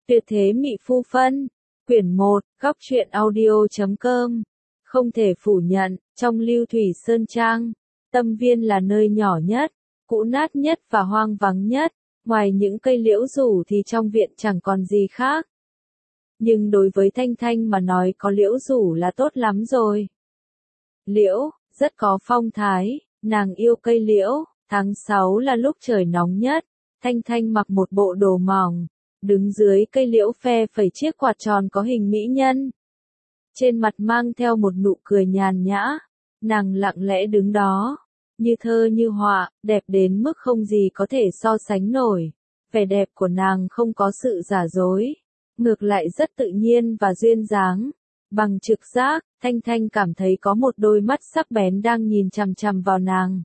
Tuyệt thế Mị Phu Phân, quyển 1, góc truyện audio.com. Không thể phủ nhận, trong Lưu Thủy Sơn Trang, Tâm Viên là nơi nhỏ nhất, cũ nát nhất và hoang vắng nhất, ngoài những cây liễu rủ thì trong viện chẳng còn gì khác. Nhưng đối với Thanh Thanh mà nói có liễu rủ là tốt lắm rồi. Liễu, rất có phong thái, nàng yêu cây liễu. Tháng 6 là lúc trời nóng nhất, Thanh Thanh mặc một bộ đồ mỏng, đứng dưới cây liễu phe phẩy chiếc quạt tròn có hình mỹ nhân. Trên mặt mang theo một nụ cười nhàn nhã, nàng lặng lẽ đứng đó, như thơ như họa, đẹp đến mức không gì có thể so sánh nổi. Vẻ đẹp của nàng không có sự giả dối, ngược lại rất tự nhiên và duyên dáng. Bằng trực giác, Thanh Thanh cảm thấy có một đôi mắt sắc bén đang nhìn chằm chằm vào nàng.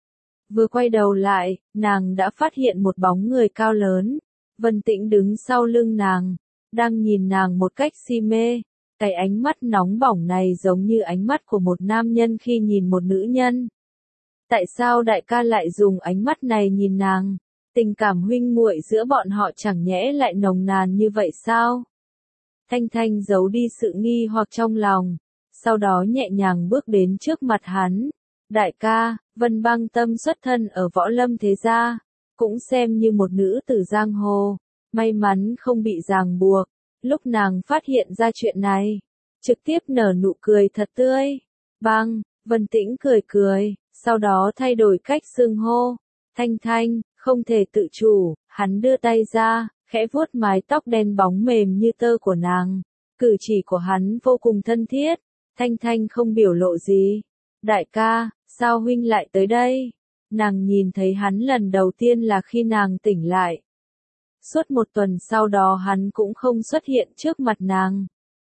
Vừa quay đầu lại, nàng đã phát hiện một bóng người cao lớn. Vân Tĩnh đứng sau lưng nàng, đang nhìn nàng một cách si mê. Cái ánh mắt nóng bỏng này giống như ánh mắt của một nam nhân khi nhìn một nữ nhân. Tại sao đại ca lại dùng ánh mắt này nhìn nàng? Tình cảm huynh muội giữa bọn họ chẳng nhẽ lại nồng nàn như vậy sao? Thanh Thanh giấu đi sự nghi hoặc trong lòng, sau đó nhẹ nhàng bước đến trước mặt hắn. Đại ca, Vân Băng Tâm xuất thân ở Võ Lâm thế gia, cũng xem như một nữ tử giang hồ, may mắn không bị ràng buộc. Lúc nàng phát hiện ra chuyện này, trực tiếp nở nụ cười thật tươi. Băng, Vân Tĩnh cười cười, sau đó thay đổi cách xưng hô. Thanh Thanh, không thể tự chủ, hắn đưa tay ra, khẽ vuốt mái tóc đen bóng mềm như tơ của nàng. Cử chỉ của hắn vô cùng thân thiết. Thanh Thanh không biểu lộ gì. Đại ca, sao huynh lại tới đây? Nàng nhìn thấy hắn lần đầu tiên là khi nàng tỉnh lại. Suốt một tuần sau đó hắn cũng không xuất hiện trước mặt nàng.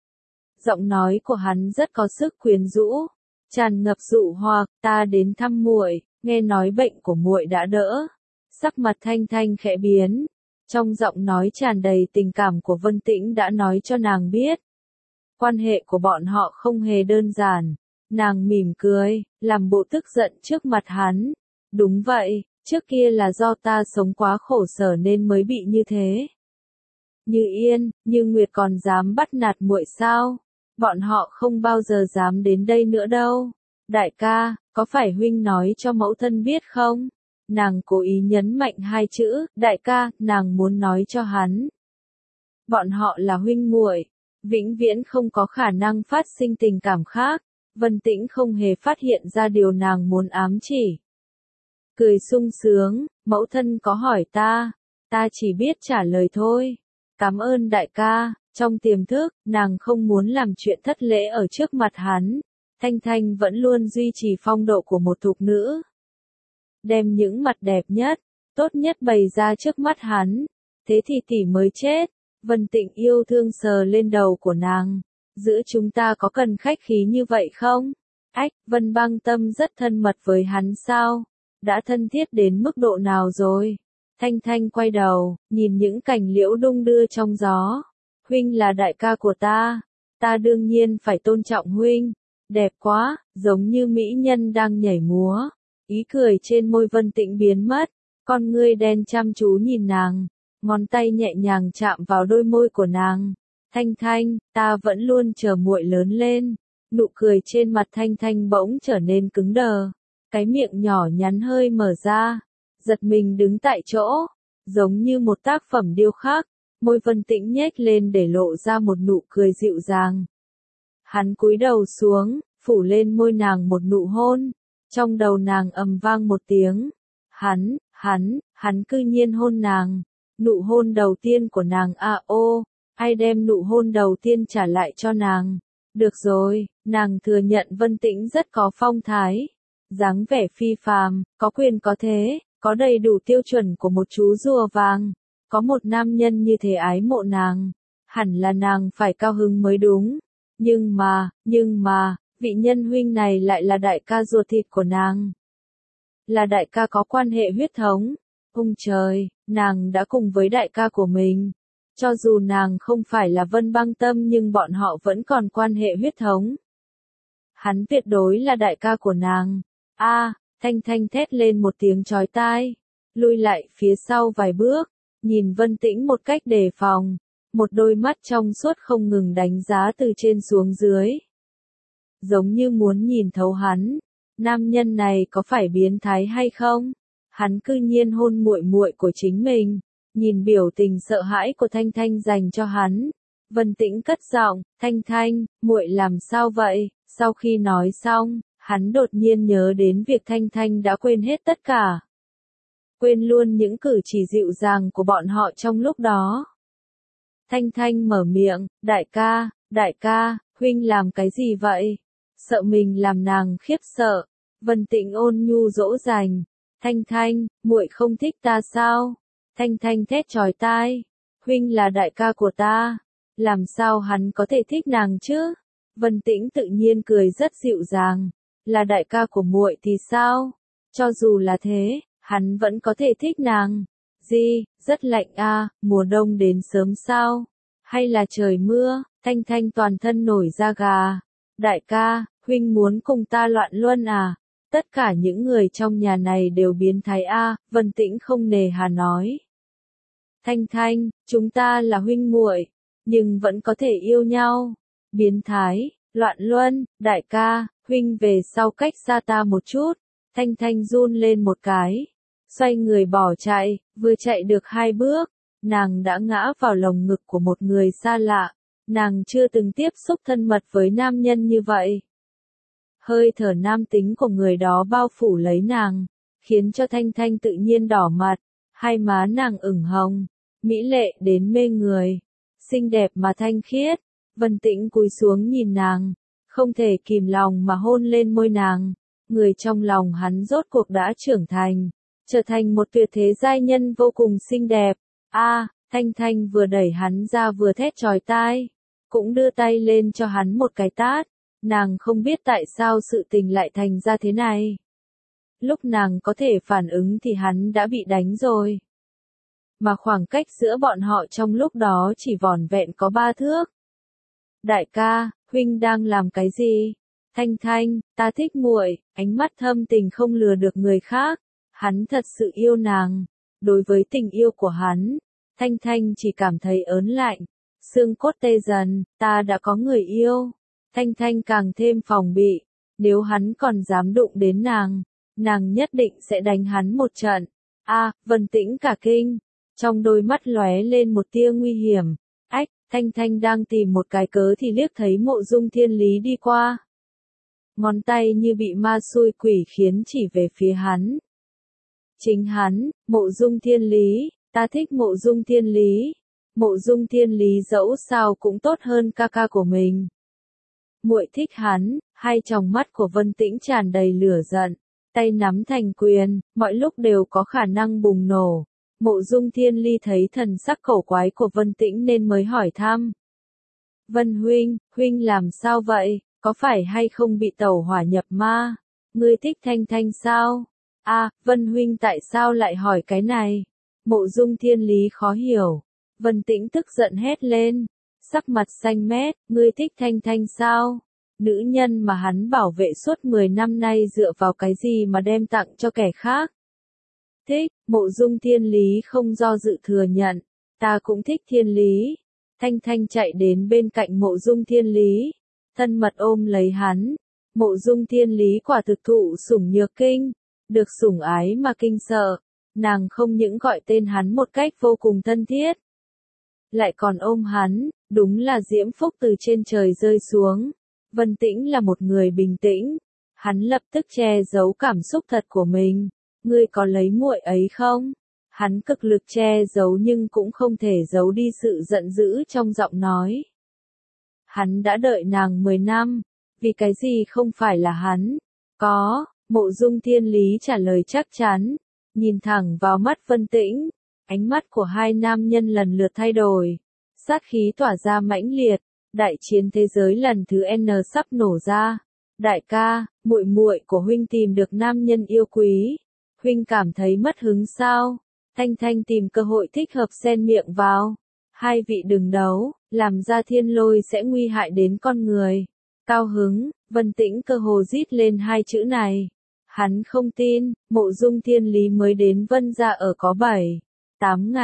Giọng nói của hắn rất có sức quyến rũ, tràn ngập dụ hoặc. Ta đến thăm muội, nghe nói bệnh của muội đã đỡ. Sắc mặt Thanh Thanh khẽ biến, trong giọng nói tràn đầy tình cảm của Vân Tĩnh đã nói cho nàng biết. Quan hệ của bọn họ không hề đơn giản. Nàng mỉm cười, làm bộ tức giận trước mặt hắn. Đúng vậy, trước kia là do ta sống quá khổ sở nên mới bị như thế. Như Yên, Như Nguyệt còn dám bắt nạt muội sao? Bọn họ không bao giờ dám đến đây nữa đâu. Đại ca, có phải huynh nói cho mẫu thân biết không? Nàng cố ý nhấn mạnh hai chữ, đại ca, nàng muốn nói cho hắn. Bọn họ là huynh muội, vĩnh viễn không có khả năng phát sinh tình cảm khác. Vân Tĩnh không hề phát hiện ra điều nàng muốn ám chỉ. Cười sung sướng, mẫu thân có hỏi ta chỉ biết trả lời thôi. Cảm ơn đại ca. Trong tiềm thức, nàng không muốn làm chuyện thất lễ ở trước mặt hắn. Thanh Thanh vẫn luôn duy trì phong độ của một thục nữ. Đem những mặt đẹp nhất, tốt nhất bày ra trước mắt hắn. Thế thì tỷ mới chết. Vân Tĩnh yêu thương sờ lên đầu của nàng. Giữa chúng ta có cần khách khí như vậy không? Ách, Vân Băng Tâm rất thân mật với hắn sao? Đã thân thiết đến mức độ nào rồi? Thanh Thanh quay đầu, nhìn những cành liễu đung đưa trong gió. Huynh là đại ca của ta đương nhiên phải tôn trọng huynh. Đẹp quá, giống như mỹ nhân đang nhảy múa. Ý cười trên môi Vân Tĩnh biến mất, con ngươi đen chăm chú nhìn nàng, ngón tay nhẹ nhàng chạm vào đôi môi của nàng. Thanh Thanh, ta vẫn luôn chờ muội lớn lên. Nụ cười trên mặt Thanh Thanh bỗng trở nên cứng đờ, cái miệng nhỏ nhắn hơi mở ra, giật mình đứng tại chỗ, giống như một tác phẩm điêu khắc. Môi Vân Tĩnh nhếch lên để lộ ra một nụ cười dịu dàng. Hắn cúi đầu xuống, phủ lên môi nàng một nụ hôn. Trong đầu nàng ầm vang một tiếng. Hắn cư nhiên hôn nàng. Nụ hôn đầu tiên của nàng ai đem nụ hôn đầu tiên trả lại cho nàng. Được rồi, nàng thừa nhận Vân Tĩnh rất có phong thái. Dáng vẻ phi phàm, có quyền có thế, có đầy đủ tiêu chuẩn của một chú rùa vàng. Có một nam nhân như thế ái mộ nàng, hẳn là nàng phải cao hứng mới đúng. Nhưng mà, vị nhân huynh này lại là đại ca ruột thịt của nàng. Là đại ca có quan hệ huyết thống. Ôi trời, nàng đã cùng với đại ca của mình. Cho dù nàng không phải là Vân Băng Tâm nhưng bọn họ vẫn còn quan hệ huyết thống. Hắn tuyệt đối là đại ca của nàng. Thanh Thanh thét lên một tiếng chói tai, lùi lại phía sau vài bước. Nhìn Vân Tĩnh một cách đề phòng, một đôi mắt trong suốt không ngừng đánh giá từ trên xuống dưới. Giống như muốn nhìn thấu hắn, nam nhân này có phải biến thái hay không? Hắn cư nhiên hôn muội muội của chính mình, nhìn biểu tình sợ hãi của Thanh Thanh dành cho hắn. Vân Tĩnh cất giọng, Thanh Thanh, muội làm sao vậy? Sau khi nói xong, hắn đột nhiên nhớ đến việc Thanh Thanh đã quên hết tất cả. Quên luôn những cử chỉ dịu dàng của bọn họ trong lúc đó. Thanh Thanh mở miệng, đại ca, huynh làm cái gì vậy? Sợ mình làm nàng khiếp sợ. Vân Tĩnh ôn nhu dỗ dành, Thanh Thanh, muội không thích ta sao? Thanh Thanh thét chói tai, huynh là đại ca của ta, làm sao hắn có thể thích nàng chứ? Vân Tĩnh tự nhiên cười rất dịu dàng, là đại ca của muội thì sao? Cho dù là thế, hắn vẫn có thể thích nàng. Gì, rất lạnh à, mùa đông đến sớm sao? Hay là trời mưa? Thanh Thanh toàn thân nổi da gà. Đại ca, huynh muốn cùng ta loạn luân à? Tất cả những người trong nhà này đều biến thái a, Vân Tĩnh không nề hà nói. Thanh Thanh, chúng ta là huynh muội, nhưng vẫn có thể yêu nhau. Biến thái, loạn luân, đại ca, huynh về sau cách xa ta một chút. Thanh Thanh run lên một cái, xoay người bỏ chạy, vừa chạy được 2 bước, nàng đã ngã vào lồng ngực của một người xa lạ. Nàng chưa từng tiếp xúc thân mật với nam nhân như vậy. Hơi thở nam tính của người đó bao phủ lấy nàng, khiến cho Thanh Thanh tự nhiên đỏ mặt, hai má nàng ửng hồng, mỹ lệ đến mê người, xinh đẹp mà thanh khiết. Vân Tĩnh cúi xuống nhìn nàng, không thể kìm lòng mà hôn lên môi nàng. Người trong lòng hắn rốt cuộc đã trưởng thành, trở thành một tuyệt thế giai nhân vô cùng xinh đẹp. A, Thanh Thanh vừa đẩy hắn ra vừa thét chói tai, cũng đưa tay lên cho hắn một cái tát. Nàng không biết tại sao sự tình lại thành ra thế này. Lúc nàng có thể phản ứng thì hắn đã bị đánh rồi. Mà khoảng cách giữa bọn họ trong lúc đó chỉ vỏn vẹn có 3 thước. Đại ca, huynh đang làm cái gì? Thanh Thanh, ta thích muội, ánh mắt thâm tình không lừa được người khác. Hắn thật sự yêu nàng. Đối với tình yêu của hắn, Thanh Thanh chỉ cảm thấy ớn lạnh, xương cốt tê dần, ta đã có người yêu. Thanh Thanh càng thêm phòng bị, nếu hắn còn dám đụng đến nàng nhất định sẽ đánh hắn một trận. A, Vân Tĩnh cả kinh, trong đôi mắt lóe lên một tia nguy hiểm. Ách, Thanh Thanh đang tìm một cái cớ thì liếc thấy Mộ Dung Thiên Lý đi qua. Ngón tay như bị ma xui quỷ khiến chỉ về phía hắn. Chính hắn, Mộ Dung Thiên Lý, ta thích Mộ Dung Thiên Lý. Mộ Dung Thiên Lý dẫu sao cũng tốt hơn ca ca của mình. Muội thích hắn, hai tròng mắt của Vân Tĩnh tràn đầy lửa giận, tay nắm thành quyền, mọi lúc đều có khả năng bùng nổ. Mộ Dung Thiên Ly thấy thần sắc cổ quái của Vân Tĩnh nên mới hỏi thăm. Vân huynh, huynh làm sao vậy, có phải hay không bị tẩu hỏa nhập ma? Ngươi thích Thanh Thanh sao? A, Vân huynh tại sao lại hỏi cái này? Mộ Dung Thiên Lý khó hiểu. Vân Tĩnh tức giận hét lên, sắc mặt xanh mét, ngươi thích Thanh Thanh sao? Nữ nhân mà hắn bảo vệ suốt 10 năm nay dựa vào cái gì mà đem tặng cho kẻ khác? Thích, Mộ Dung Thiên Lý không do dự thừa nhận, ta cũng thích Thiên Lý. Thanh Thanh chạy đến bên cạnh Mộ Dung Thiên Lý, thân mật ôm lấy hắn. Mộ Dung Thiên Lý quả thực thụ sủng nhược kinh, được sủng ái mà kinh sợ, nàng không những gọi tên hắn một cách vô cùng thân thiết, lại còn ôm hắn, đúng là diễm phúc từ trên trời rơi xuống. Vân Tĩnh là một người bình tĩnh, hắn lập tức che giấu cảm xúc thật của mình. Ngươi có lấy muội ấy không? Hắn cực lực che giấu nhưng cũng không thể giấu đi sự giận dữ trong giọng nói. Hắn đã đợi nàng 10 năm, vì cái gì không phải là hắn? Có, Mộ Dung Thiên Lý trả lời chắc chắn, nhìn thẳng vào mắt Vân Tĩnh, ánh mắt của hai nam nhân lần lượt thay đổi, sát khí tỏa ra mãnh liệt, đại chiến thế giới lần thứ N sắp nổ ra. Đại ca, muội muội của huynh tìm được nam nhân yêu quý, huynh cảm thấy mất hứng sao? Thanh Thanh tìm cơ hội thích hợp xen miệng vào. Hai vị đừng đấu, làm ra thiên lôi sẽ nguy hại đến con người. Cao hứng, Vân Tĩnh cơ hồ rít lên hai chữ này. Hắn không tin, Mộ Dung Thiên Lý mới đến Vân gia ở có 7, 8 ngày,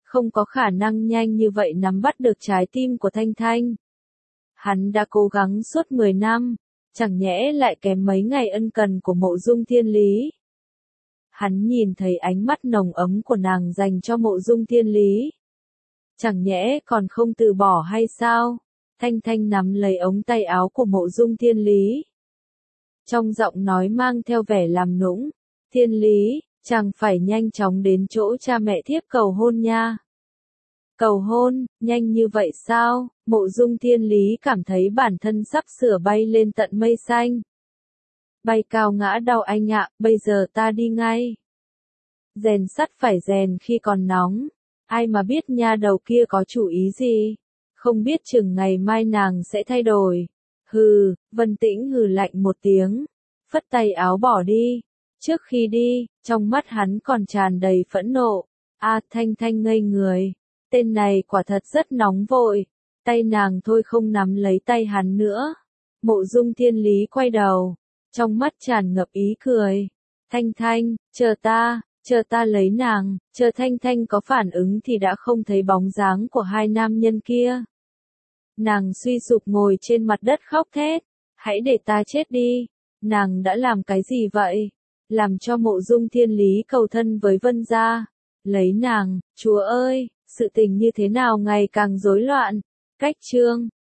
không có khả năng nhanh như vậy nắm bắt được trái tim của Thanh Thanh. Hắn đã cố gắng suốt 10 năm, chẳng nhẽ lại kém mấy ngày ân cần của Mộ Dung Thiên Lý. Hắn nhìn thấy ánh mắt nồng ấm của nàng dành cho Mộ Dung Thiên Lý. Chẳng nhẽ còn không từ bỏ hay sao? Thanh Thanh nắm lấy ống tay áo của Mộ Dung Thiên Lý. Trong giọng nói mang theo vẻ làm nũng. Thiên Lý, chàng phải nhanh chóng đến chỗ cha mẹ thiếp cầu hôn nha. Cầu hôn, nhanh như vậy sao? Mộ Dung Thiên Lý cảm thấy bản thân sắp sửa bay lên tận mây xanh. Bay cao ngã đau anh ạ, bây giờ ta đi ngay. Rèn sắt phải rèn khi còn nóng. Ai mà biết nha đầu kia có chủ ý gì? Không biết chừng ngày mai nàng sẽ thay đổi. Hừ, Vân Tĩnh hừ lạnh một tiếng. Phất tay áo bỏ đi. Trước khi đi, trong mắt hắn còn tràn đầy phẫn nộ. Thanh Thanh ngây người. Tên này quả thật rất nóng vội. Tay nàng thôi không nắm lấy tay hắn nữa. Mộ Dung Thiên Lý quay đầu. Trong mắt tràn ngập ý cười. Thanh Thanh, chờ ta lấy nàng. Chờ Thanh Thanh có phản ứng thì đã không thấy bóng dáng của hai nam nhân kia. Nàng suy sụp ngồi trên mặt đất khóc thét. Hãy để ta chết đi. Nàng đã làm cái gì vậy? Làm cho Mộ Dung Thiên Lý cầu thân với Vân gia. Lấy nàng, chúa ơi, sự tình như thế nào ngày càng rối loạn. Cách chương